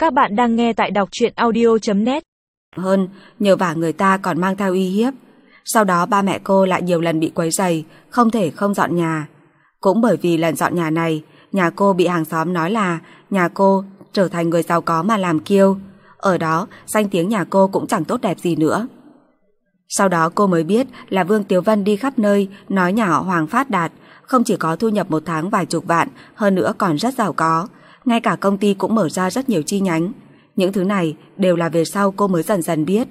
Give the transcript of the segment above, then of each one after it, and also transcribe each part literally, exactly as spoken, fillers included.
Các bạn đang nghe tại đọc truyện audio chấm net. Hơn, nhờ vả người ta còn mang theo uy hiếp. Sau đó ba mẹ cô lại nhiều lần bị quấy rầy, không thể không dọn nhà. Cũng bởi vì lần dọn nhà này, nhà cô bị hàng xóm nói là nhà cô trở thành người giàu có mà làm kiêu. Ở đó, danh tiếng nhà cô cũng chẳng tốt đẹp gì nữa. Sau đó cô mới biết là Vương Tiếu Vân đi khắp nơi nói nhà họ Hoàng phát đạt, không chỉ có thu nhập một tháng vài chục vạn, hơn nữa còn rất giàu có. Ngay cả công ty cũng mở ra rất nhiều chi nhánh. Những thứ này đều là về sau cô mới dần dần biết.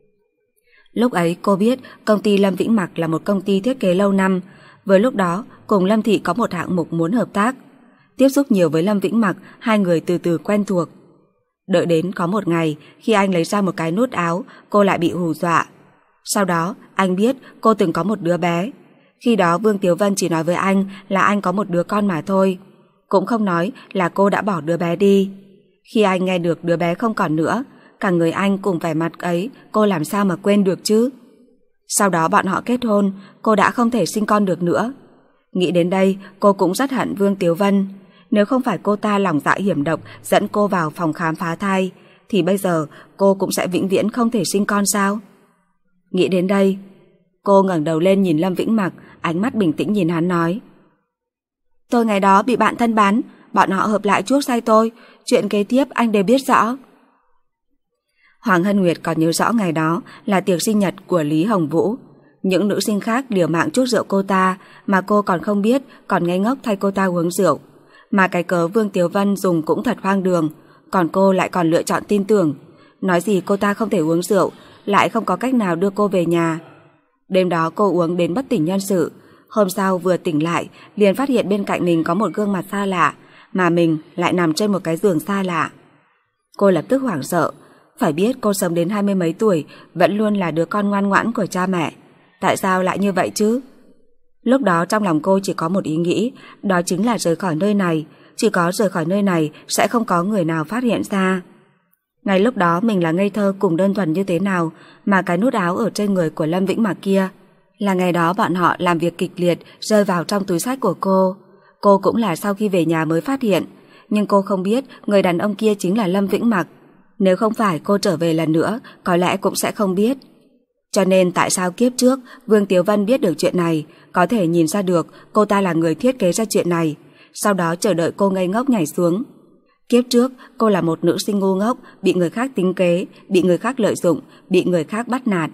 Lúc ấy cô biết công ty Lâm Vĩnh Mặc là một công ty thiết kế lâu năm. Với lúc đó cùng Lâm Thị có một hạng mục muốn hợp tác. Tiếp xúc nhiều với Lâm Vĩnh Mặc, hai người từ từ quen thuộc. Đợi đến có một ngày, khi anh lấy ra một cái nút áo, cô lại bị hù dọa. Sau đó anh biết cô từng có một đứa bé. Khi đó Vương Tiếu Vân chỉ nói với anh là anh có một đứa con mà thôi, cũng không nói là cô đã bỏ đứa bé đi. Khi anh nghe được đứa bé không còn nữa, cả người anh cùng vẻ mặt ấy cô làm sao mà quên được chứ. Sau đó bọn họ kết hôn, cô đã không thể sinh con được nữa. Nghĩ đến đây cô cũng rất hận Vương Tiếu Vân. Nếu không phải cô ta lòng dạ hiểm độc dẫn cô vào phòng khám phá thai, thì bây giờ cô cũng sẽ vĩnh viễn không thể sinh con sao. Nghĩ đến đây, cô ngẩng đầu lên nhìn Lâm Vĩnh Mặc, ánh mắt bình tĩnh nhìn hắn nói: Tôi ngày đó bị bạn thân bán, bọn họ hợp lại chuốc say tôi, chuyện kế tiếp anh đều biết rõ. Hoàng Hân Nguyệt còn nhớ rõ ngày đó là tiệc sinh nhật của Lý Hồng Vũ. Những nữ sinh khác liều mạng chuốc rượu cô ta, mà cô còn không biết, còn ngây ngốc thay cô ta uống rượu. Mà cái cớ Vương Tiếu Vân dùng cũng thật hoang đường, còn cô lại còn lựa chọn tin tưởng. Nói gì cô ta không thể uống rượu, lại không có cách nào đưa cô về nhà. Đêm đó cô uống đến bất tỉnh nhân sự. Hôm sau vừa tỉnh lại, liền phát hiện bên cạnh mình có một gương mặt xa lạ, mà mình lại nằm trên một cái giường xa lạ. Cô lập tức hoảng sợ. Phải biết cô sống đến hai mươi mấy tuổi vẫn luôn là đứa con ngoan ngoãn của cha mẹ. Tại sao lại như vậy chứ? Lúc đó trong lòng cô chỉ có một ý nghĩ, đó chính là rời khỏi nơi này. Chỉ có rời khỏi nơi này sẽ không có người nào phát hiện ra. Ngay lúc đó mình là ngây thơ cùng đơn thuần như thế nào, mà cái nút áo ở trên người của Lâm Vĩnh Mặc kia là ngày đó bọn họ làm việc kịch liệt rơi vào trong túi xách của cô. Cô cũng là sau khi về nhà mới phát hiện, nhưng cô không biết người đàn ông kia chính là Lâm Vĩnh Mặc. Nếu không phải cô trở về lần nữa, có lẽ cũng sẽ không biết. Cho nên tại sao kiếp trước Vương Tiếu Vân biết được chuyện này, có thể nhìn ra được cô ta là người thiết kế ra chuyện này, sau đó chờ đợi cô ngây ngốc nhảy xuống. Kiếp trước cô là một nữ sinh ngu ngốc, bị người khác tính kế, bị người khác lợi dụng, bị người khác bắt nạt.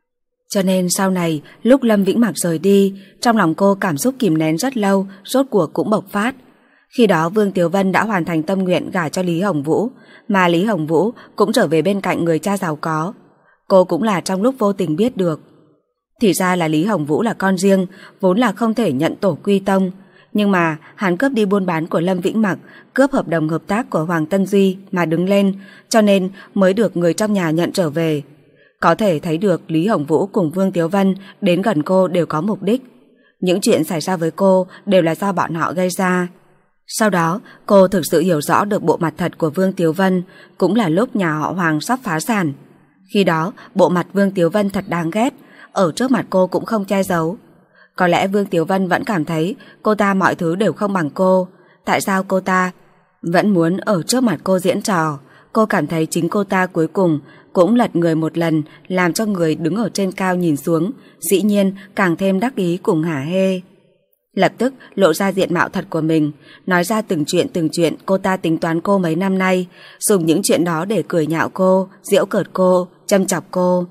Cho nên sau này lúc Lâm Vĩnh Mặc rời đi, trong lòng cô cảm xúc kìm nén rất lâu, rốt cuộc cũng bộc phát. Khi đó Vương Tiếu Vân đã hoàn thành tâm nguyện gả cho Lý Hồng Vũ, mà Lý Hồng Vũ cũng trở về bên cạnh người cha giàu có. Cô cũng là trong lúc vô tình biết được. Thì ra là Lý Hồng Vũ là con riêng, vốn là không thể nhận tổ quy tông. Nhưng mà hắn cướp đi buôn bán của Lâm Vĩnh Mặc, cướp hợp đồng hợp tác của Hoàng Tân Duy mà đứng lên, cho nên mới được người trong nhà nhận trở về. Có thể thấy được Lý Hồng Vũ cùng Vương Tiếu Vân đến gần cô đều có mục đích. Những chuyện xảy ra với cô đều là do bọn họ gây ra. Sau đó cô thực sự hiểu rõ được bộ mặt thật của Vương Tiếu Vân, cũng là lúc nhà họ Hoàng sắp phá sản. Khi đó bộ mặt Vương Tiếu Vân thật đáng ghét, ở trước mặt cô cũng không che giấu. Có lẽ Vương Tiếu Vân vẫn cảm thấy cô ta mọi thứ đều không bằng cô. Tại sao cô ta vẫn muốn ở trước mặt cô diễn trò? Cô cảm thấy chính cô ta cuối cùng cũng lật người một lần, làm cho người đứng ở trên cao nhìn xuống, dĩ nhiên càng thêm đắc ý cùng hả hê. Lập tức lộ ra diện mạo thật của mình, nói ra từng chuyện từng chuyện cô ta tính toán cô mấy năm nay, dùng những chuyện đó để cười nhạo cô, giễu cợt cô, châm chọc cô.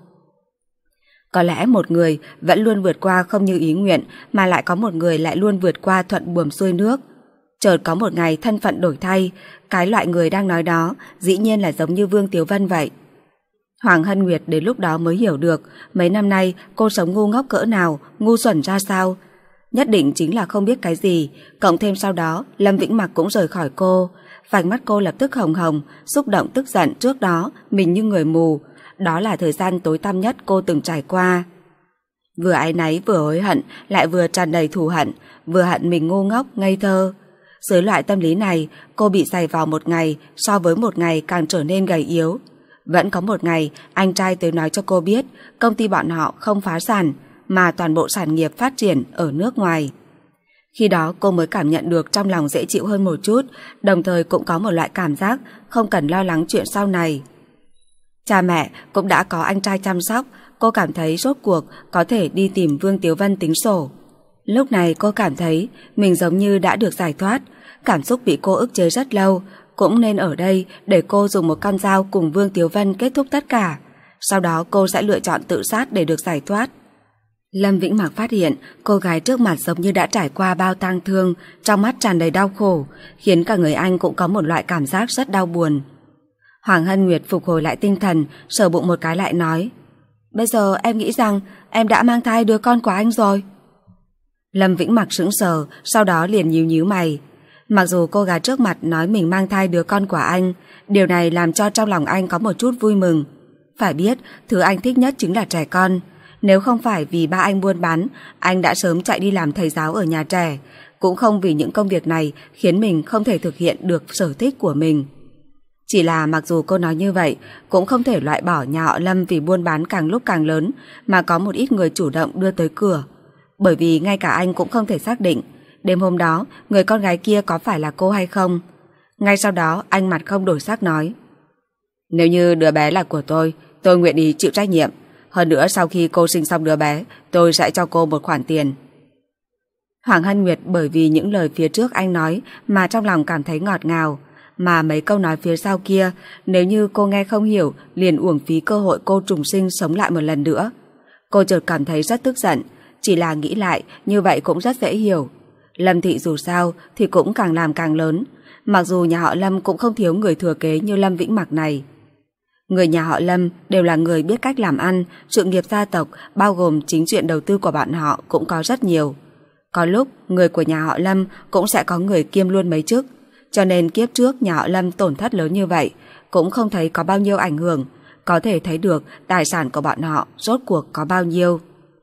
Có lẽ một người vẫn luôn vượt qua không như ý nguyện, mà lại có một người lại luôn vượt qua thuận buồm xuôi nước. Chợt có một ngày thân phận đổi thay, cái loại người đang nói đó dĩ nhiên là giống như Vương Tiếu Vân vậy. Hoàng Hân Nguyệt đến lúc đó mới hiểu được mấy năm nay cô sống ngu ngốc cỡ nào, ngu xuẩn ra sao. Nhất định chính là không biết cái gì, cộng thêm sau đó Lâm Vĩnh Mặc cũng rời khỏi cô. Vành mắt cô lập tức hồng hồng, xúc động tức giận trước đó mình như người mù. Đó là thời gian tối tăm nhất cô từng trải qua. Vừa áy náy vừa hối hận, lại vừa tràn đầy thù hận, vừa hận mình ngu ngốc, ngây thơ. Dưới loại tâm lý này, cô bị giày vò một ngày so với một ngày càng trở nên gầy yếu. Vẫn có một ngày, anh trai tới nói cho cô biết công ty bọn họ không phá sản, mà toàn bộ sản nghiệp phát triển ở nước ngoài. Khi đó cô mới cảm nhận được trong lòng dễ chịu hơn một chút, đồng thời cũng có một loại cảm giác không cần lo lắng chuyện sau này. Cha mẹ cũng đã có anh trai chăm sóc, cô cảm thấy rốt cuộc có thể đi tìm Vương Tiếu Vân tính sổ. Lúc này cô cảm thấy mình giống như đã được giải thoát, cảm xúc bị cô ức chế rất lâu, cũng nên ở đây để cô dùng một con dao cùng Vương Tiếu Vân kết thúc tất cả. Sau đó cô sẽ lựa chọn tự sát để được giải thoát. Lâm Vĩnh Mặc phát hiện cô gái trước mặt giống như đã trải qua bao tang thương, trong mắt tràn đầy đau khổ, khiến cả người anh cũng có một loại cảm giác rất đau buồn. Hoàng Hân Nguyệt phục hồi lại tinh thần, sờ bụng một cái lại nói: Bây giờ em nghĩ rằng em đã mang thai đứa con của anh rồi. Lâm Vĩnh Mặc sững sờ, sau đó liền nhíu nhíu mày. Mặc dù cô gái trước mặt nói mình mang thai đứa con của anh, điều này làm cho trong lòng anh có một chút vui mừng. Phải biết, thứ anh thích nhất chính là trẻ con. Nếu không phải vì ba anh buôn bán, anh đã sớm chạy đi làm thầy giáo ở nhà trẻ, cũng không vì những công việc này khiến mình không thể thực hiện được sở thích của mình. Chỉ là mặc dù cô nói như vậy, cũng không thể loại bỏ nhà họ Lâm vì buôn bán càng lúc càng lớn mà có một ít người chủ động đưa tới cửa. Bởi vì ngay cả anh cũng không thể xác định đêm hôm đó người con gái kia có phải là cô hay không. Ngay sau đó anh mặt không đổi sắc nói: Nếu như đứa bé là của tôi, tôi nguyện ý chịu trách nhiệm. Hơn nữa sau khi cô sinh xong đứa bé, tôi sẽ cho cô một khoản tiền. Hoàng Hân Nguyệt bởi vì những lời phía trước anh nói mà trong lòng cảm thấy ngọt ngào, mà mấy câu nói phía sau kia nếu như cô nghe không hiểu liền uổng phí cơ hội cô trùng sinh sống lại một lần nữa. Cô chợt cảm thấy rất tức giận, chỉ là nghĩ lại như vậy cũng rất dễ hiểu. Lâm thị dù sao thì cũng càng làm càng lớn, mặc dù nhà họ Lâm cũng không thiếu người thừa kế như Lâm Vĩnh Mặc này. Người nhà họ Lâm đều là người biết cách làm ăn, sự nghiệp gia tộc bao gồm chính chuyện đầu tư của bọn họ cũng có rất nhiều. Có lúc người của nhà họ Lâm cũng sẽ có người kiêm luôn mấy chức, cho nên kiếp trước nhà họ Lâm tổn thất lớn như vậy cũng không thấy có bao nhiêu ảnh hưởng, có thể thấy được tài sản của bọn họ rốt cuộc có bao nhiêu.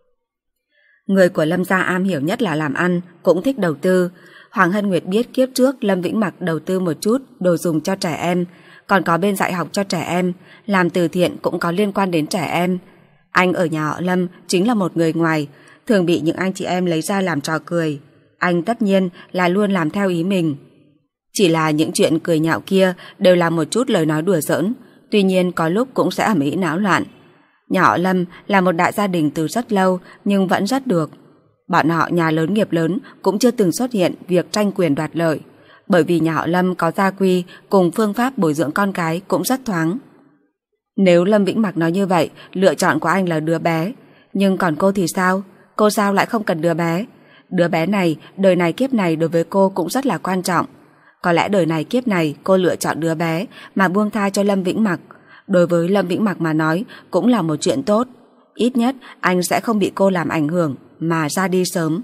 Người của Lâm gia am hiểu nhất là làm ăn, cũng thích đầu tư. Hoàng Hân Nguyệt biết kiếp trước Lâm Vĩnh Mặc đầu tư một chút đồ dùng cho trẻ em, còn có bên dạy học cho trẻ em, làm từ thiện cũng có liên quan đến trẻ em. Anh ở nhà họ Lâm chính là một người ngoài, thường bị những anh chị em lấy ra làm trò cười. Anh tất nhiên là luôn làm theo ý mình. Chỉ là những chuyện cười nhạo kia đều là một chút lời nói đùa giỡn, tuy nhiên có lúc cũng sẽ ầm ĩ náo loạn. Nhà họ Lâm là một đại gia đình từ rất lâu nhưng vẫn rất được. Bọn họ nhà lớn nghiệp lớn cũng chưa từng xuất hiện việc tranh quyền đoạt lợi, bởi vì nhà họ Lâm có gia quy cùng phương pháp bồi dưỡng con cái cũng rất thoáng. Nếu Lâm Vĩnh Mặc nói như vậy, lựa chọn của anh là đứa bé, nhưng còn cô thì sao? Cô sao lại không cần đứa bé? Đứa bé này, đời này kiếp này đối với cô cũng rất là quan trọng. Có lẽ đời này kiếp này cô lựa chọn đứa bé mà buông tha cho Lâm Vĩnh Mặc. Đối với Lâm Vĩnh Mặc mà nói cũng là một chuyện tốt. Ít nhất anh sẽ không bị cô làm ảnh hưởng mà ra đi sớm.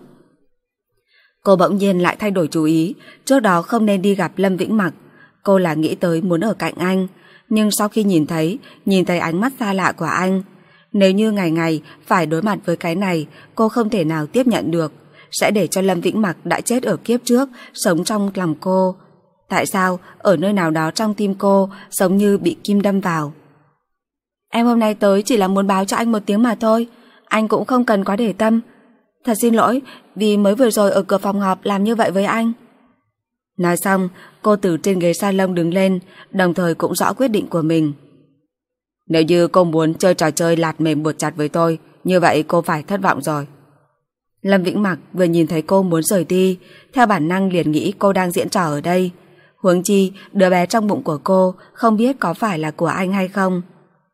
Cô bỗng nhiên lại thay đổi chủ ý. Trước đó không nên đi gặp Lâm Vĩnh Mặc. Cô là nghĩ tới muốn ở cạnh anh, nhưng sau khi nhìn thấy Nhìn thấy ánh mắt xa lạ của anh, nếu như ngày ngày phải đối mặt với cái này, cô không thể nào tiếp nhận được. Sẽ để cho Lâm Vĩnh Mặc đã chết ở kiếp trước sống trong lòng cô. Tại sao ở nơi nào đó trong tim cô giống như bị kim đâm vào? Em hôm nay tới chỉ là muốn báo cho anh một tiếng mà thôi, anh cũng không cần quá để tâm. Thật xin lỗi vì mới vừa rồi ở cửa phòng họp làm như vậy với anh. Nói xong, cô từ trên ghế salon đứng lên, đồng thời cũng rõ quyết định của mình. Nếu như cô muốn chơi trò chơi lạt mềm buộc chặt với tôi, như vậy cô phải thất vọng rồi. Lâm Vĩnh Mặc vừa nhìn thấy cô muốn rời đi, theo bản năng liền nghĩ cô đang diễn trò ở đây. Huống chi, đứa bé trong bụng của cô không biết có phải là của anh hay không.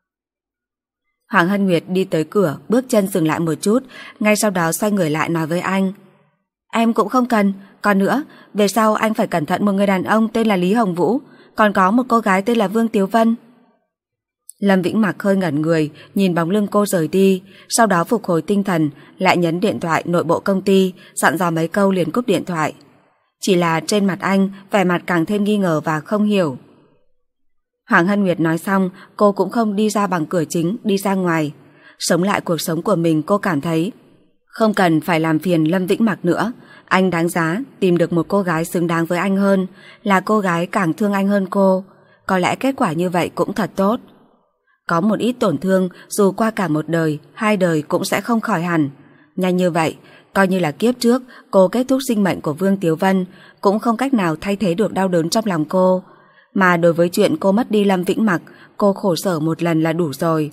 Hoàng Hân Nguyệt đi tới cửa, bước chân dừng lại một chút, ngay sau đó xoay người lại nói với anh. Em cũng không cần, còn nữa, về sau anh phải cẩn thận một người đàn ông tên là Lý Hồng Vũ, còn có một cô gái tên là Vương Tiếu Vân. Lâm Vĩnh Mặc hơi ngẩn người, nhìn bóng lưng cô rời đi, sau đó phục hồi tinh thần, lại nhấn điện thoại nội bộ công ty, dặn dò mấy câu liền cúp điện thoại. Chỉ là trên mặt anh, vẻ mặt càng thêm nghi ngờ và không hiểu. Hoàng Hân Nguyệt nói xong, cô cũng không đi ra bằng cửa chính, đi ra ngoài. Sống lại cuộc sống của mình, cô cảm thấy không cần phải làm phiền Lâm Vĩnh Mặc nữa. Anh đáng giá tìm được một cô gái xứng đáng với anh hơn, là cô gái càng thương anh hơn cô. Có lẽ kết quả như vậy cũng thật tốt. Có một ít tổn thương dù qua cả một đời, hai đời cũng sẽ không khỏi hẳn. Nhanh như vậy, Coi như là kiếp trước cô kết thúc sinh mệnh của Vương Tiếu Vân, cũng không cách nào thay thế được đau đớn trong lòng cô. Mà đối với chuyện cô mất đi Lâm Vĩnh Mặc, cô khổ sở một lần là đủ rồi.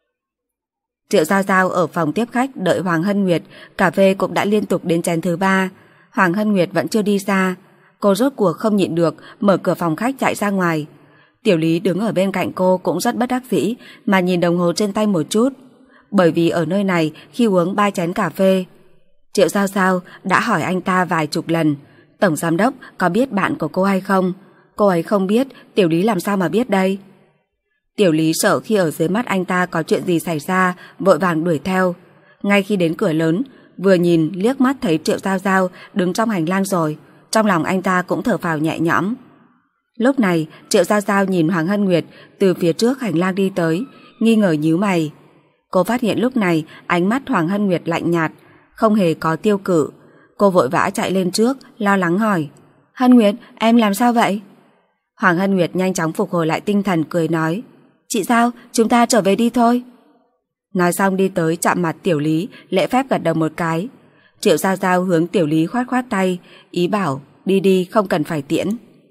Triệu Giao Giao ở phòng tiếp khách đợi Hoàng Hân Nguyệt, cà phê cũng đã liên tục đến chén thứ ba. Hoàng Hân Nguyệt vẫn chưa đi ra. Cô rốt cuộc không nhịn được, mở cửa phòng khách chạy ra ngoài. Tiểu Lý đứng ở bên cạnh cô cũng rất bất đắc dĩ, mà nhìn đồng hồ trên tay một chút. Bởi vì ở nơi này khi uống ba chén cà phê, Triệu Giao Giao đã hỏi anh ta vài chục lần, tổng giám đốc có biết bạn của cô hay không? Cô ấy không biết, Tiểu Lý làm sao mà biết đây? Tiểu Lý sợ khi ở dưới mắt anh ta có chuyện gì xảy ra, vội vàng đuổi theo. Ngay khi đến cửa lớn, vừa nhìn liếc mắt thấy Triệu Giao Giao đứng trong hành lang rồi, trong lòng anh ta cũng thở phào nhẹ nhõm. Lúc này Triệu Giao Giao nhìn Hoàng Hân Nguyệt từ phía trước hành lang đi tới, nghi ngờ nhíu mày. Cô phát hiện lúc này ánh mắt Hoàng Hân Nguyệt lạnh nhạt, không hề có tiêu cự. Cô vội vã chạy lên trước, lo lắng hỏi: Hân Nguyệt, em làm sao vậy? Hoàng Hân Nguyệt nhanh chóng phục hồi lại tinh thần, cười nói: Chị Giao, chúng ta trở về đi thôi. Nói xong đi tới chạm mặt Tiểu Lý, lễ phép gật đầu một cái. Triệu Giao Giao hướng Tiểu Lý khoát khoát tay, ý bảo đi đi, không cần phải tiễn.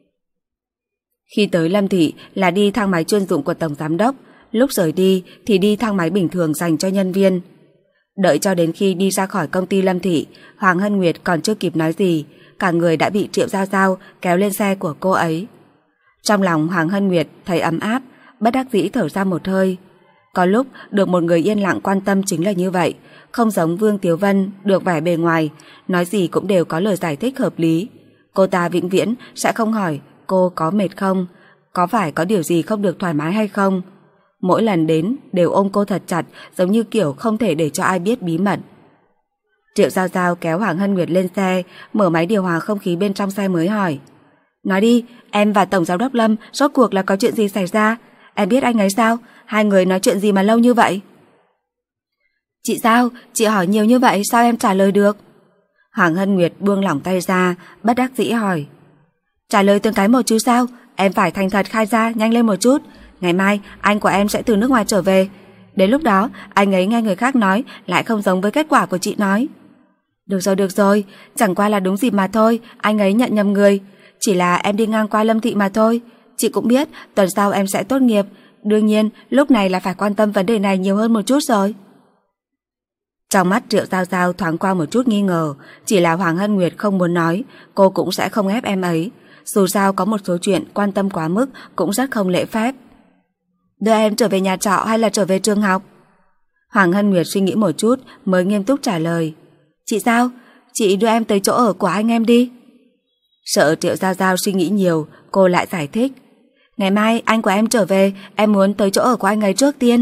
Khi tới Lâm Thị là đi thang máy chuyên dụng của Tổng Giám Đốc, lúc rời đi thì đi thang máy bình thường dành cho nhân viên. Đợi cho đến khi đi ra khỏi công ty Lâm Thị, Hoàng Hân Nguyệt còn chưa kịp nói gì, cả người đã bị Triệu Giao Giao kéo lên xe của cô ấy. Trong lòng Hoàng Hân Nguyệt thấy ấm áp, bất đắc dĩ thở ra một hơi. Có lúc được một người yên lặng quan tâm chính là như vậy, không giống Vương Tiếu Vân được vẻ bề ngoài, nói gì cũng đều có lời giải thích hợp lý. Cô ta vĩnh viễn sẽ không hỏi cô có mệt không, có phải có điều gì không được thoải mái hay không. Mỗi lần đến đều ôm cô thật chặt, giống như kiểu không thể để cho ai biết bí mật. Triệu Giao Giao kéo Hoàng Hân Nguyệt lên xe, mở máy điều hòa không khí bên trong xe mới hỏi: Nói đi, em và Tổng Giám đốc Lâm rốt cuộc là có chuyện gì xảy ra? Em biết anh ấy sao? Hai người nói chuyện gì mà lâu như vậy? Chị Giao, chị hỏi nhiều như vậy sao em trả lời được? Hoàng Hân Nguyệt buông lỏng tay ra, bất đắc dĩ hỏi: Trả lời từng cái một chứ sao? Em phải thành thật khai ra, nhanh lên một chút. Ngày mai anh của em sẽ từ nước ngoài trở về. Đến lúc đó anh ấy nghe người khác nói lại không giống với kết quả của chị nói. Được rồi được rồi, chẳng qua là đúng dịp mà thôi, anh ấy nhận nhầm người. Chỉ là em đi ngang qua Lâm Thị mà thôi. Chị cũng biết tuần sau em sẽ tốt nghiệp, đương nhiên lúc này là phải quan tâm vấn đề này nhiều hơn một chút rồi. Trong mắt Triệu Giao Giao thoáng qua một chút nghi ngờ, chỉ là Hoàng Hân Nguyệt không muốn nói, cô cũng sẽ không ép em ấy. Dù sao có một số chuyện quan tâm quá mức cũng rất không lễ phép. Đưa em trở về nhà trọ hay là trở về trường học? Hoàng Hân Nguyệt suy nghĩ một chút mới nghiêm túc trả lời: Chị Giao, chị đưa em tới chỗ ở của anh em đi. Sợ Triệu Giao Giao suy nghĩ nhiều, cô lại giải thích: Ngày mai anh của em trở về, em muốn tới chỗ ở của anh ấy trước tiên.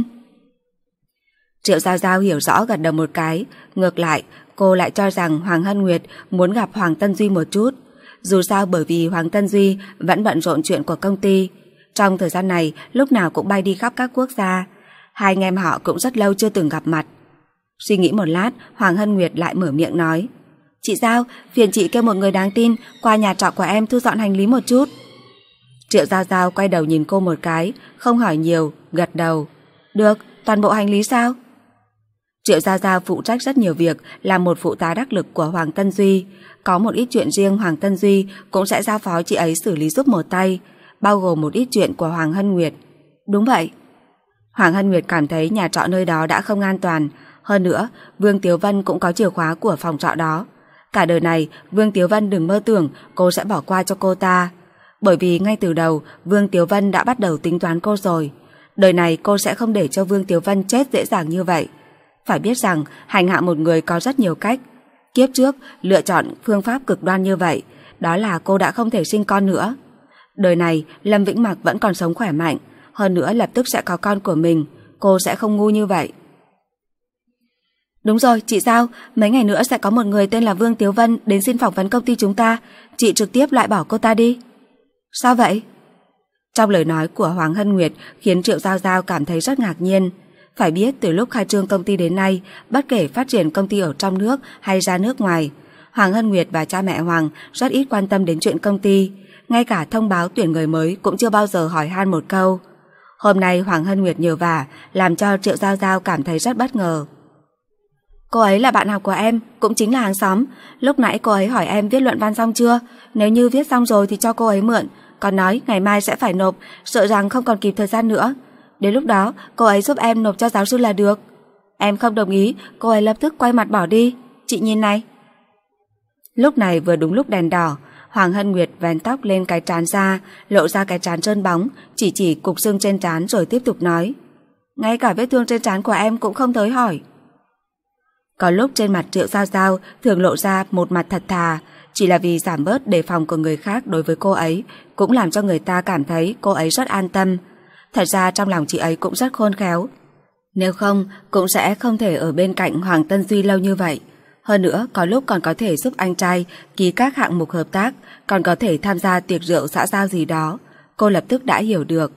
Triệu Giao Giao hiểu rõ gật đầu một cái. Ngược lại cô lại cho rằng Hoàng Hân Nguyệt muốn gặp Hoàng Tân Duy một chút. Dù sao bởi vì Hoàng Tân Duy vẫn bận rộn chuyện của công ty. Trong thời gian này lúc nào cũng bay đi khắp các quốc gia. Hai anh em họ cũng rất lâu chưa từng gặp mặt. Suy nghĩ một lát, Hoàng Hân Nguyệt lại mở miệng nói: Chị Giao, phiền chị kêu một người đáng tin qua nhà trọ của em thu dọn hành lý một chút. Triệu Giao Giao quay đầu nhìn cô một cái, không hỏi nhiều, gật đầu: Được, toàn bộ hành lý sao? Triệu Giao Giao phụ trách rất nhiều việc, là một phụ tá đắc lực của Hoàng Tân Duy. Có một ít chuyện riêng Hoàng Tân Duy cũng sẽ giao phó chị ấy xử lý giúp một tay, bao gồm một ít chuyện của Hoàng Hân Nguyệt. Đúng vậy. Hoàng Hân Nguyệt cảm thấy nhà trọ nơi đó đã không an toàn. Hơn nữa, Vương Tiếu Vân cũng có chìa khóa của phòng trọ đó. Cả đời này, Vương Tiếu Vân đừng mơ tưởng cô sẽ bỏ qua cho cô ta. Bởi vì ngay từ đầu, Vương Tiếu Vân đã bắt đầu tính toán cô rồi. Đời này cô sẽ không để cho Vương Tiếu Vân chết dễ dàng như vậy. Phải biết rằng, hành hạ một người có rất nhiều cách. Kiếp trước, lựa chọn phương pháp cực đoan như vậy, đó là cô đã không thể sinh con nữa. Đời này, Lâm Vĩnh Mặc vẫn còn sống khỏe mạnh, hơn nữa lập tức sẽ có con của mình, cô sẽ không ngu như vậy. Đúng rồi, chị Giao, mấy ngày nữa sẽ có một người tên là Vương Tiếu Vân đến xin phỏng vấn công ty chúng ta, chị trực tiếp loại bỏ cô ta đi. Sao vậy? Trong lời nói của Hoàng Hân Nguyệt khiến Triệu Giao Giao cảm thấy rất ngạc nhiên. Phải biết từ lúc khai trương công ty đến nay, bất kể phát triển công ty ở trong nước hay ra nước ngoài, Hoàng Hân Nguyệt và cha mẹ Hoàng rất ít quan tâm đến chuyện công ty. Ngay cả thông báo tuyển người mới cũng chưa bao giờ hỏi han một câu. Hôm nay Hoàng Hân Nguyệt nhờ vả làm cho Triệu Giao Giao cảm thấy rất bất ngờ. Cô ấy là bạn học của em, cũng chính là hàng xóm. Lúc nãy cô ấy hỏi em viết luận văn xong chưa. Nếu như viết xong rồi thì cho cô ấy mượn. Còn nói ngày mai sẽ phải nộp, sợ rằng không còn kịp thời gian nữa. Đến lúc đó cô ấy giúp em nộp cho giáo sư là được. Em không đồng ý, cô ấy lập tức quay mặt bỏ đi. Chị nhìn này. Lúc này vừa đúng lúc đèn đỏ, Hoàng Hân Nguyệt vén tóc lên cái trán ra, lộ ra cái trán trơn bóng, chỉ chỉ cục xương trên trán rồi tiếp tục nói. Ngay cả vết thương trên trán của em cũng không tới hỏi. Có lúc trên mặt Triệu Giao Giao thường lộ ra một mặt thật thà, chỉ là vì giảm bớt đề phòng của người khác đối với cô ấy, cũng làm cho người ta cảm thấy cô ấy rất an tâm. Thật ra trong lòng chị ấy cũng rất khôn khéo. Nếu không, cũng sẽ không thể ở bên cạnh Hoàng Tân Duy lâu như vậy. Hơn nữa, có lúc còn có thể giúp anh trai ký các hạng mục hợp tác, còn có thể tham gia tiệc rượu xã giao gì đó. Cô lập tức đã hiểu được.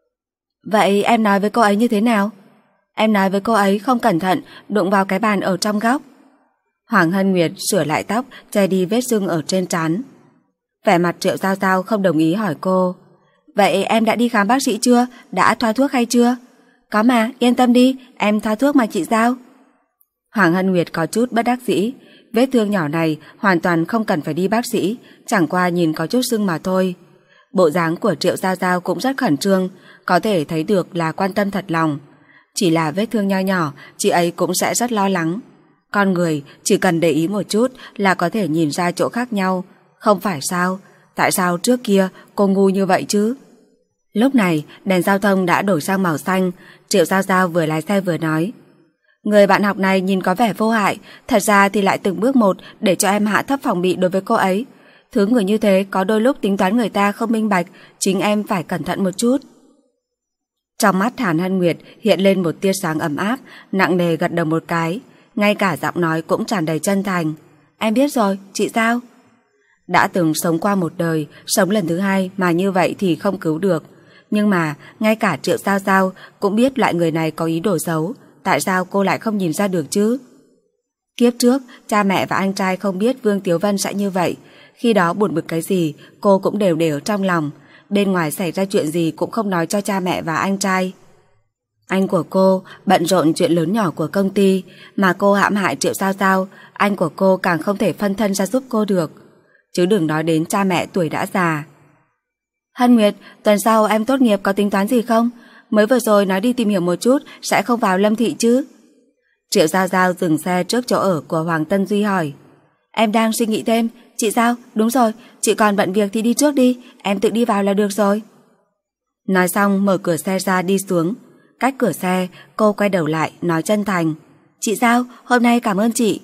Vậy em nói với cô ấy như thế nào? Em nói với cô ấy không cẩn thận đụng vào cái bàn ở trong góc. Hoàng Hân Nguyệt sửa lại tóc, che đi vết sưng ở trên trán. Vẻ mặt Triệu Giao Giao không đồng ý hỏi cô. Vậy em đã đi khám bác sĩ chưa? Đã thoa thuốc hay chưa? Có mà, yên tâm đi, em thoa thuốc mà chị Giao. Hoàng Hân Nguyệt có chút bất đắc dĩ. Vết thương nhỏ này hoàn toàn không cần phải đi bác sĩ, chẳng qua nhìn có chút sưng mà thôi. Bộ dáng của Triệu Giao Giao cũng rất khẩn trương, có thể thấy được là quan tâm thật lòng. Chỉ là vết thương nho nhỏ, chị ấy cũng sẽ rất lo lắng. Con người chỉ cần để ý một chút là có thể nhìn ra chỗ khác nhau. Không phải sao? Tại sao trước kia cô ngu như vậy chứ? Lúc này đèn giao thông đã đổi sang màu xanh. Triệu Giao Giao vừa lái xe vừa nói. Người bạn học này nhìn có vẻ vô hại, thật ra thì lại từng bước một để cho em hạ thấp phòng bị đối với cô ấy. Thứ người như thế có đôi lúc tính toán người ta không minh bạch, chính em phải cẩn thận một chút. Trong mắt Hàn Hân Nguyệt hiện lên một tia sáng ấm áp, nặng nề gật đầu một cái, ngay cả giọng nói cũng tràn đầy chân thành. Em biết rồi, chị Giao. Đã từng sống qua một đời, sống lần thứ hai mà như vậy thì không cứu được. Nhưng mà ngay cả Triệu Giao Giao cũng biết loại người này có ý đồ xấu, tại sao cô lại không nhìn ra được chứ? Kiếp trước, cha mẹ và anh trai không biết Vương Tiếu Vân sẽ như vậy. Khi đó buồn bực cái gì, cô cũng đều để ở trong lòng. Bên ngoài xảy ra chuyện gì cũng không nói cho cha mẹ và anh trai. Anh của cô bận rộn chuyện lớn nhỏ của công ty, mà cô hãm hại Triệu Giao Giao, anh của cô càng không thể phân thân ra giúp cô được. Chứ đừng nói đến cha mẹ tuổi đã già. Hân Nguyệt, tuần sau em tốt nghiệp có tính toán gì không? Mới vừa rồi nói đi tìm hiểu một chút, sẽ không vào Lâm Thị chứ? Triệu Giao Giao dừng xe trước chỗ ở của Hoàng Tân Duy hỏi. Em đang suy nghĩ thêm. Chị Giao, đúng rồi, chị còn bận việc thì đi trước đi, em tự đi vào là được rồi. Nói xong mở cửa xe ra đi xuống. Cách cửa xe, cô quay đầu lại nói chân thành. Chị Giao, hôm nay cảm ơn chị.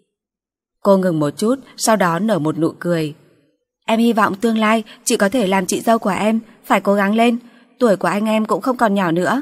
Cô ngừng một chút, sau đó nở một nụ cười. Em hy vọng tương lai chị có thể làm chị dâu của em, phải cố gắng lên, tuổi của anh em cũng không còn nhỏ nữa.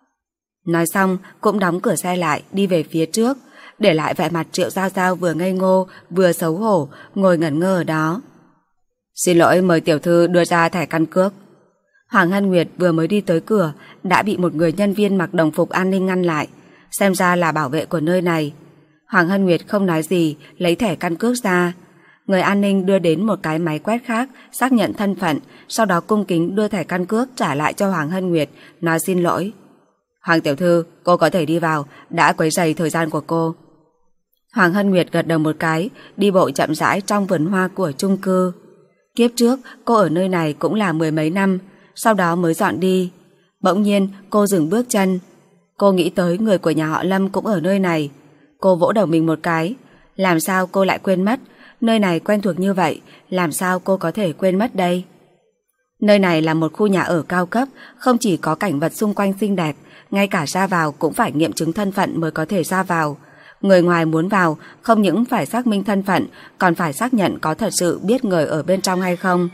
Nói xong cũng đóng cửa xe lại, đi về phía trước, để lại vẻ mặt Triệu Giao Giao vừa ngây ngô vừa xấu hổ ngồi ngẩn ngơ ở đó. Xin lỗi, mời tiểu thư đưa ra thẻ căn cước. Hoàng Hân Nguyệt vừa mới đi tới cửa đã bị một người nhân viên mặc đồng phục an ninh ngăn lại, xem ra là bảo vệ của nơi này. Hoàng Hân Nguyệt không nói gì, lấy thẻ căn cước ra. Người an ninh đưa đến một cái máy quét khác xác nhận thân phận, sau đó cung kính đưa thẻ căn cước trả lại cho Hoàng Hân Nguyệt, nói xin lỗi. Hoàng tiểu thư, cô có thể đi vào, đã quấy rầy thời gian của cô. Hoàng Hân Nguyệt gật đầu một cái, đi bộ chậm rãi trong vườn hoa của chung cư. Kiếp trước cô ở nơi này cũng là mười mấy năm, sau đó mới dọn đi. Bỗng nhiên cô dừng bước chân. Cô nghĩ tới người của nhà họ Lâm cũng ở nơi này. Cô vỗ đầu mình một cái. Làm sao cô lại quên mất? Nơi này quen thuộc như vậy, làm sao cô có thể quên mất đây? Nơi này là một khu nhà ở cao cấp, không chỉ có cảnh vật xung quanh xinh đẹp, ngay cả ra vào cũng phải nghiệm chứng thân phận mới có thể ra vào. Người ngoài muốn vào không những phải xác minh thân phận, còn phải xác nhận có thật sự biết người ở bên trong hay không.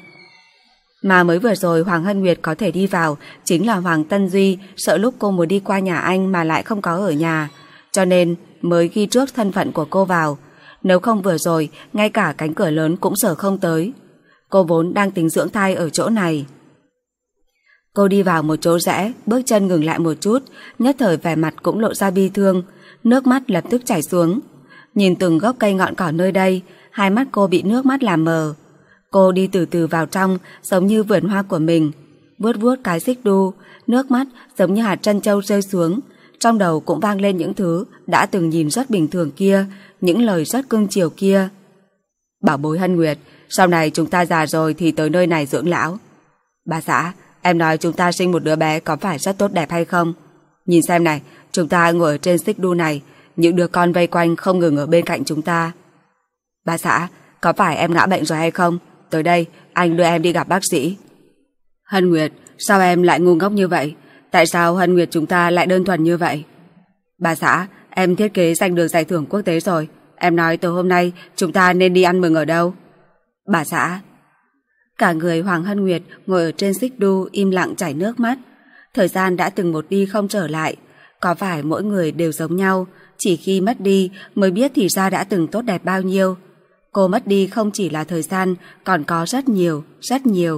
Mà mới vừa rồi Hoàng Hân Nguyệt có thể đi vào chính là Hoàng Tân Duy sợ lúc cô muốn đi qua nhà anh mà lại không có ở nhà, cho nên mới ghi trước thân phận của cô vào. Nếu không vừa rồi ngay cả cánh cửa lớn cũng sở không tới. Cô vốn đang tính dưỡng thai ở chỗ này. Cô đi vào một chỗ rẽ, bước chân ngừng lại một chút, nhất thời vẻ mặt cũng lộ ra bi thương, nước mắt lập tức chảy xuống. Nhìn từng gốc cây ngọn cỏ nơi đây, hai mắt cô bị nước mắt làm mờ. Cô đi từ từ vào trong, giống như vườn hoa của mình, vuốt vuốt cái xích đu, nước mắt giống như hạt trân châu rơi xuống, trong đầu cũng vang lên những thứ đã từng nhìn rất bình thường kia, những lời rất cưng chiều kia. Bảo bối Hân Nguyệt, sau này chúng ta già rồi thì tới nơi này dưỡng lão. Bà xã, em nói chúng ta sinh một đứa bé có phải rất tốt đẹp hay không? Nhìn xem này, chúng ta ngồi ở trên xích đu này, những đứa con vây quanh không ngừng ở bên cạnh chúng ta. Bà xã, có phải em ngã bệnh rồi hay không? Tới đây, anh đưa em đi gặp bác sĩ. Hân Nguyệt, sao em lại ngu ngốc như vậy? Tại sao Hân Nguyệt chúng ta lại đơn thuần như vậy? Bà xã, em thiết kế giành được giải thưởng quốc tế rồi. Em nói từ hôm nay chúng ta nên đi ăn mừng ở đâu? Bà xã. Cả người Hoàng Hân Nguyệt ngồi ở trên xích đu im lặng chảy nước mắt. Thời gian đã từng một đi không trở lại. Có phải mỗi người đều giống nhau, chỉ khi mất đi mới biết thì ra đã từng tốt đẹp bao nhiêu. Cô mất đi không chỉ là thời gian, còn có rất nhiều, rất nhiều.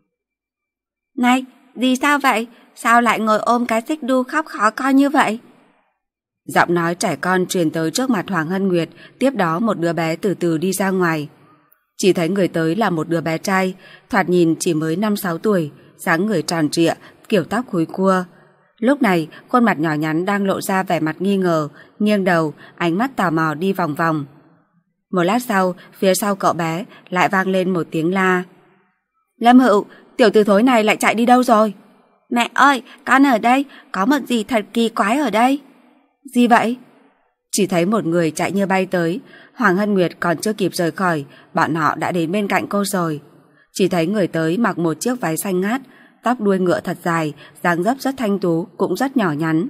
Này, dì sao vậy? Sao lại ngồi ôm cái xích đu khóc khó coi như vậy? Giọng nói trẻ con truyền tới trước mặt Hoàng Hân Nguyệt, tiếp đó một đứa bé từ từ đi ra ngoài. Chỉ thấy người tới là một đứa bé trai, thoạt nhìn chỉ mới năm sáu tuổi, dáng người tròn trịa, kiểu tóc húi cua. Lúc này, khuôn mặt nhỏ nhắn đang lộ ra vẻ mặt nghi ngờ, nghiêng đầu, ánh mắt tò mò đi vòng vòng. Một lát sau, phía sau cậu bé lại vang lên một tiếng la. Lâm Hữu, tiểu tử thối này lại chạy đi đâu rồi? Mẹ ơi, con ở đây, có một gì thật kỳ quái ở đây. Gì vậy? Chỉ thấy một người chạy như bay tới. Hoàng Hân Nguyệt còn chưa kịp rời khỏi, bọn họ đã đến bên cạnh cô rồi. Chỉ thấy người tới mặc một chiếc váy xanh ngát, tóc đuôi ngựa thật dài, dáng dấp rất thanh tú, cũng rất nhỏ nhắn.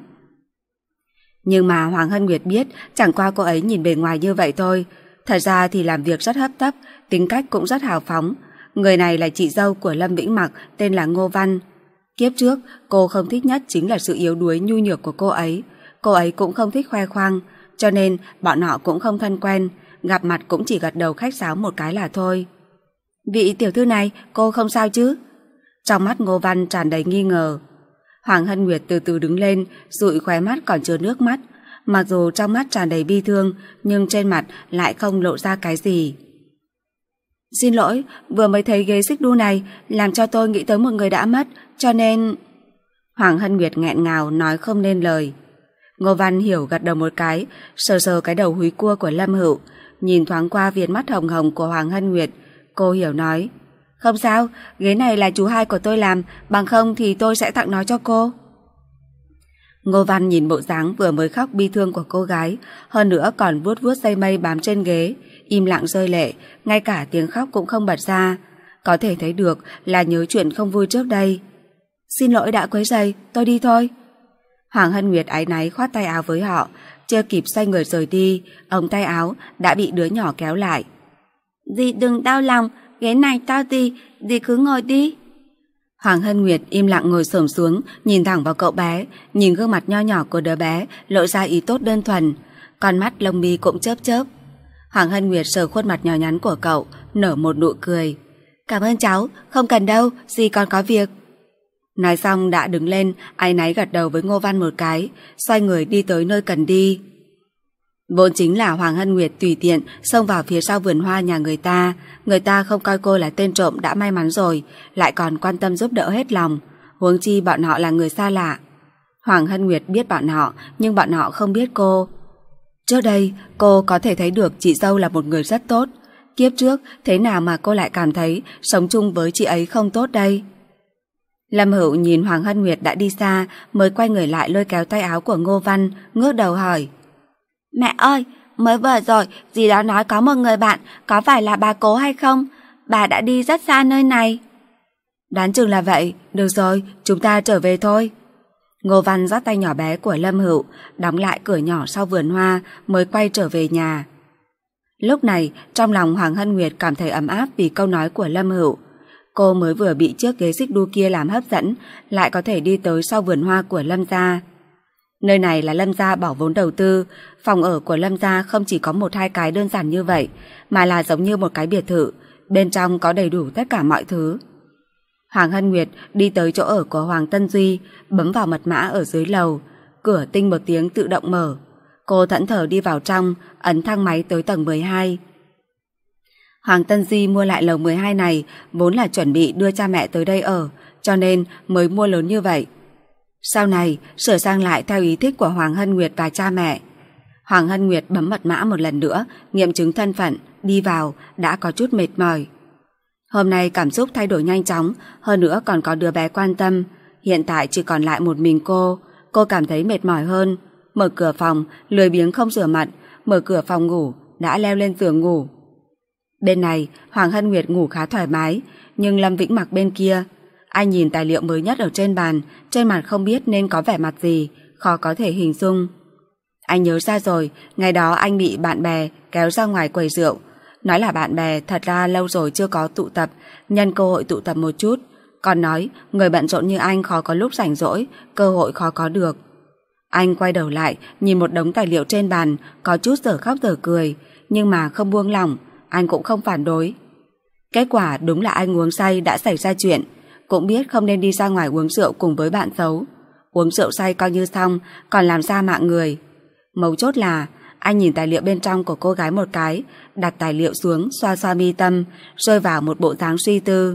Nhưng mà Hoàng Hân Nguyệt biết chẳng qua cô ấy nhìn bề ngoài như vậy thôi. Thật ra thì làm việc rất hấp tấp, tính cách cũng rất hào phóng. Người này là chị dâu của Lâm Vĩnh Mặc, tên là Ngô Văn. Kiếp trước, cô không thích nhất chính là sự yếu đuối nhu nhược của cô ấy. Cô ấy cũng không thích khoe khoang, cho nên bọn họ cũng không thân quen, gặp mặt cũng chỉ gật đầu khách sáo một cái là thôi. Vị tiểu thư này, cô không sao chứ? Trong mắt Ngô Văn tràn đầy nghi ngờ. Hoàng Hân Nguyệt từ từ đứng lên, dụi khóe mắt còn chứa nước mắt. Mặc dù trong mắt tràn đầy bi thương, nhưng trên mặt lại không lộ ra cái gì. Xin lỗi, vừa mới thấy ghế xích đu này làm cho tôi nghĩ tới một người đã mất, cho nên... Hoàng Hân Nguyệt nghẹn ngào nói không nên lời. Ngô Văn hiểu gật đầu một cái, sờ sờ cái đầu húi cua của Lâm Hữu, nhìn thoáng qua viền mắt hồng hồng của Hoàng Hân Nguyệt. Cô hiểu nói, không sao, ghế này là chú hai của tôi làm, bằng không thì tôi sẽ tặng nó cho cô. Ngô Văn nhìn bộ dáng vừa mới khóc bi thương của cô gái, hơn nữa còn vuốt vuốt dây mây bám trên ghế, im lặng rơi lệ, ngay cả tiếng khóc cũng không bật ra. Có thể thấy được là nhớ chuyện không vui trước đây. Xin lỗi đã quấy rầy, tôi đi thôi. Hoàng Hân Nguyệt áy náy khoát tay áo với họ, chưa kịp xoay người rời đi, ống tay áo đã bị đứa nhỏ kéo lại. Dì đừng đau lòng, ghế này to gì, dì cứ ngồi đi. Hoàng Hân Nguyệt im lặng ngồi xổm xuống, nhìn thẳng vào cậu bé, nhìn gương mặt nho nhỏ của đứa bé, lộ ra ý tốt đơn thuần, con mắt lông mi cũng chớp chớp. Hoàng Hân Nguyệt sờ khuôn mặt nhỏ nhắn của cậu, nở một nụ cười. Cảm ơn cháu, không cần đâu, dì còn có việc. Nói xong đã đứng lên, áy náy gật đầu với Ngô Văn một cái, xoay người đi tới nơi cần đi. Vốn chính là Hoàng Hân Nguyệt tùy tiện xông vào phía sau vườn hoa nhà người ta, người ta không coi cô là tên trộm đã may mắn rồi, lại còn quan tâm giúp đỡ hết lòng, huống chi bọn họ là người xa lạ. Hoàng Hân Nguyệt biết bọn họ, nhưng bọn họ không biết cô. Trước đây, cô có thể thấy được chị dâu là một người rất tốt. Kiếp trước, thế nào mà cô lại cảm thấy sống chung với chị ấy không tốt đây? Lâm Hữu nhìn Hoàng Hân Nguyệt đã đi xa, mới quay người lại lôi kéo tay áo của Ngô Văn, ngước đầu hỏi. Mẹ ơi, mới vừa rồi dì đã nói có một người bạn, có phải là bà Cố hay không? Bà đã đi rất xa nơi này. Đoán chừng là vậy, được rồi, chúng ta trở về thôi. Ngô Văn dắt tay nhỏ bé của Lâm Hữu, đóng lại cửa nhỏ sau vườn hoa, mới quay trở về nhà. Lúc này, trong lòng Hoàng Hân Nguyệt cảm thấy ấm áp vì câu nói của Lâm Hữu. Cô mới vừa bị chiếc ghế xích đu kia làm hấp dẫn, lại có thể đi tới sau vườn hoa của Lâm gia. Nơi này là Lâm gia bỏ vốn đầu tư, phòng ở của Lâm gia không chỉ có một hai cái đơn giản như vậy, mà là giống như một cái biệt thự, bên trong có đầy đủ tất cả mọi thứ. Hoàng Hân Nguyệt đi tới chỗ ở của Hoàng Tân Duy, bấm vào mật mã ở dưới lầu, cửa tinh một tiếng tự động mở. Cô thẫn thờ đi vào trong, ấn thang máy tới tầng mười hai. Hoàng Tân Duy mua lại lầu mười hai này vốn là chuẩn bị đưa cha mẹ tới đây ở, cho nên mới mua lớn như vậy. Sau này, sửa sang lại theo ý thích của Hoàng Hân Nguyệt và cha mẹ. Hoàng Hân Nguyệt bấm mật mã một lần nữa, nghiệm chứng thân phận, đi vào, đã có chút mệt mỏi. Hôm nay cảm xúc thay đổi nhanh chóng, hơn nữa còn có đứa bé quan tâm. Hiện tại chỉ còn lại một mình cô, cô cảm thấy mệt mỏi hơn. Mở cửa phòng, lười biếng không rửa mặt, mở cửa phòng ngủ, đã leo lên giường ngủ. Bên này, Hoàng Hân Nguyệt ngủ khá thoải mái, nhưng Lâm Vĩnh Mặc bên kia, anh nhìn tài liệu mới nhất ở trên bàn, trên mặt không biết nên có vẻ mặt gì, khó có thể hình dung. Anh nhớ ra rồi, ngày đó anh bị bạn bè kéo ra ngoài quầy rượu. Nói là bạn bè, thật ra lâu rồi chưa có tụ tập, nhân cơ hội tụ tập một chút. Còn nói, người bận rộn như anh khó có lúc rảnh rỗi, cơ hội khó có được. Anh quay đầu lại, nhìn một đống tài liệu trên bàn, có chút dở khóc dở cười, nhưng mà không buông lỏng, anh cũng không phản đối. Kết quả đúng là anh uống say đã xảy ra chuyện, cũng biết không nên đi ra ngoài uống rượu cùng với bạn xấu. Uống rượu say coi như xong, còn làm ra mạng người. Mấu chốt là, anh nhìn tài liệu bên trong của cô gái một cái, đặt tài liệu xuống, xoa xoa mi tâm, rơi vào một bộ dáng suy tư.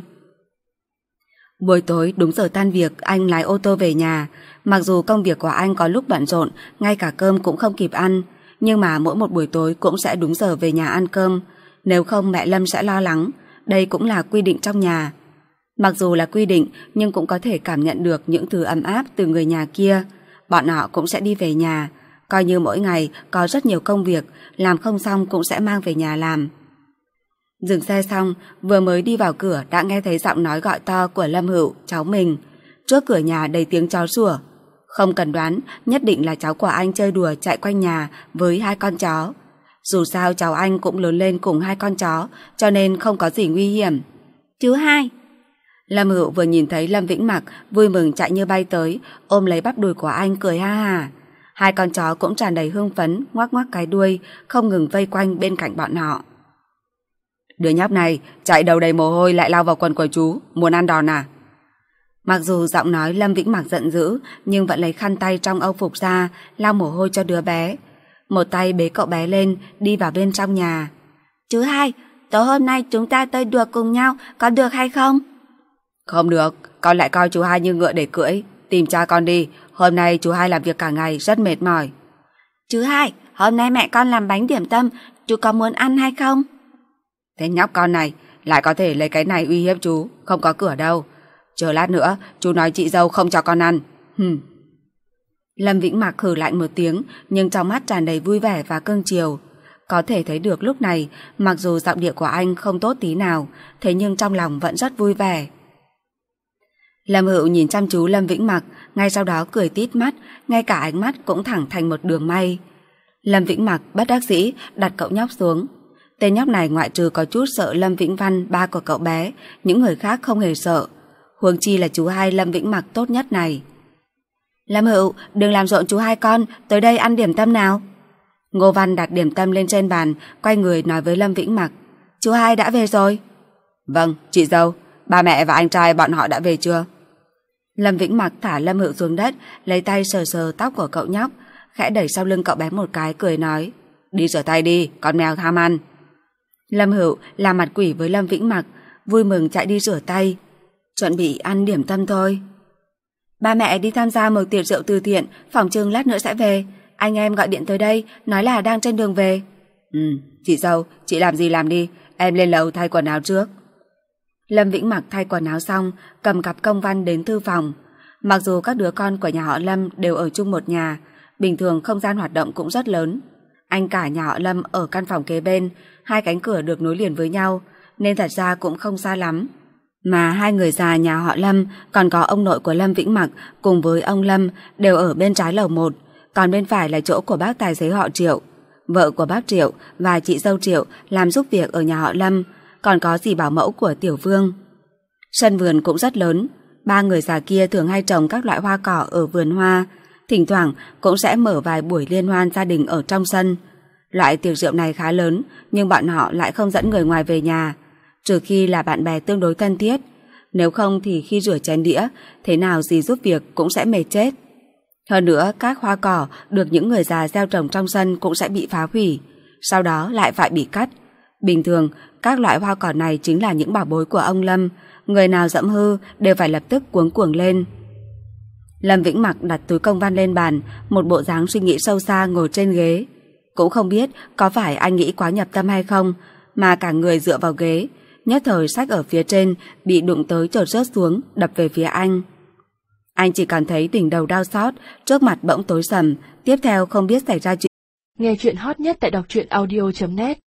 Buổi tối đúng giờ tan việc, anh lái ô tô về nhà. Mặc dù công việc của anh có lúc bận rộn, ngay cả cơm cũng không kịp ăn, nhưng mà mỗi một buổi tối cũng sẽ đúng giờ về nhà ăn cơm. Nếu không mẹ Lâm sẽ lo lắng. Đây cũng là quy định trong nhà. Mặc dù là quy định, nhưng cũng có thể cảm nhận được những thứ ấm áp từ người nhà kia. Bọn họ cũng sẽ đi về nhà, coi như mỗi ngày có rất nhiều công việc, làm không xong cũng sẽ mang về nhà làm. Dừng xe xong, vừa mới đi vào cửa đã nghe thấy giọng nói gọi to của Lâm Hữu, cháu mình. Trước cửa nhà đầy tiếng chó sủa. Không cần đoán, nhất định là cháu của anh chơi đùa chạy quanh nhà với hai con chó. Dù sao cháu anh cũng lớn lên cùng hai con chó, cho nên không có gì nguy hiểm. Chú hai. Lâm Hữu vừa nhìn thấy Lâm Vĩnh Mặc, vui mừng chạy như bay tới, ôm lấy bắp đùi của anh cười ha ha. Hai con chó cũng tràn đầy hưng phấn, ngoắc ngoắc cái đuôi, không ngừng vây quanh bên cạnh bọn họ. Đứa nhóc này chạy đầu đầy mồ hôi lại lao vào quần của chú, muốn ăn đòn à? Mặc dù giọng nói Lâm Vĩnh Mặc giận dữ, nhưng vẫn lấy khăn tay trong âu phục ra, lau mồ hôi cho đứa bé. Một tay bế cậu bé lên, đi vào bên trong nhà. Chú hai, tối hôm nay chúng ta tới đùa cùng nhau, có được hay không? Không được, con lại coi chú hai như ngựa để cưỡi. Tìm cha con đi, hôm nay chú hai làm việc cả ngày, rất mệt mỏi. Chú hai, hôm nay mẹ con làm bánh điểm tâm, chú có muốn ăn hay không? Thế nhóc con này, lại có thể lấy cái này uy hiếp chú, không có cửa đâu. Chờ lát nữa, chú nói chị dâu không cho con ăn. Hừm. Lâm Vĩnh Mặc hừ lạnh một tiếng, nhưng trong mắt tràn đầy vui vẻ và cưng chiều. Có thể thấy được lúc này, mặc dù giọng điệu của anh không tốt tí nào, thế nhưng trong lòng vẫn rất vui vẻ. Lâm Hữu nhìn chăm chú Lâm Vĩnh Mặc, ngay sau đó cười tít mắt, ngay cả ánh mắt cũng thẳng thành một đường may. Lâm Vĩnh Mặc bất đắc dĩ đặt cậu nhóc xuống. Tên nhóc này ngoại trừ có chút sợ Lâm Vĩnh Văn, ba của cậu bé, những người khác không hề sợ. Huống chi là chú hai Lâm Vĩnh Mặc tốt nhất này. Lâm Hữu, đừng làm rộn chú hai con, tới đây ăn điểm tâm nào. Ngô Văn đặt điểm tâm lên trên bàn, quay người nói với Lâm Vĩnh Mặc. Chú hai đã về rồi. Vâng, chị dâu, ba mẹ và anh trai bọn họ đã về chưa? Lâm Vĩnh Mặc thả Lâm Hữu xuống đất, lấy tay sờ sờ tóc của cậu nhóc, khẽ đẩy sau lưng cậu bé một cái, cười nói. Đi rửa tay đi, con mèo tham ăn. Lâm Hữu làm mặt quỷ với Lâm Vĩnh Mặc, vui mừng chạy đi rửa tay, chuẩn bị ăn điểm tâm thôi. Ba mẹ đi tham gia một tiệc rượu từ thiện, phòng trưng lát nữa sẽ về. Anh em gọi điện tới đây, nói là đang trên đường về. Ừ, chị dâu, chị làm gì làm đi, em lên lầu thay quần áo trước. Lâm Vĩnh Mặc thay quần áo xong, cầm cặp công văn đến thư phòng. Mặc dù các đứa con của nhà họ Lâm đều ở chung một nhà, bình thường không gian hoạt động cũng rất lớn. Anh cả nhà họ Lâm ở căn phòng kế bên, hai cánh cửa được nối liền với nhau, nên thật ra cũng không xa lắm. Mà hai người già nhà họ Lâm, còn có ông nội của Lâm Vĩnh Mặc cùng với ông Lâm đều ở bên trái lầu một, còn bên phải là chỗ của bác tài xế họ Triệu. Vợ của bác Triệu và chị dâu Triệu làm giúp việc ở nhà họ Lâm, còn có dì bảo mẫu của Tiểu Vương. Sân vườn cũng rất lớn, ba người già kia thường hay trồng các loại hoa cỏ ở vườn hoa, thỉnh thoảng cũng sẽ mở vài buổi liên hoan gia đình ở trong sân. Loại tiệc rượu này khá lớn, nhưng bọn họ lại không dẫn người ngoài về nhà, trừ khi là bạn bè tương đối thân thiết. Nếu không thì khi rửa chén đĩa, thế nào dì giúp việc cũng sẽ mệt chết. Hơn nữa, các hoa cỏ được những người già gieo trồng trong sân cũng sẽ bị phá hủy, sau đó lại phải bị cắt. Bình thường, các loại hoa cỏ này chính là những bảo bối của ông Lâm, người nào dẫm hư đều phải lập tức cuống cuồng lên. Lâm Vĩnh Mặc đặt túi công văn lên bàn, một bộ dáng suy nghĩ sâu xa ngồi trên ghế. Cũng không biết có phải anh nghĩ quá nhập tâm hay không, mà cả người dựa vào ghế, nhất thời sách ở phía trên bị đụng tới chợt rớt xuống, đập về phía anh. Anh chỉ cảm thấy đỉnh đầu đau xót, trước mặt bỗng tối sầm, tiếp theo không biết xảy ra chuyện. Nghe chuyện hot nhất tại đọc truyện audio chấm net.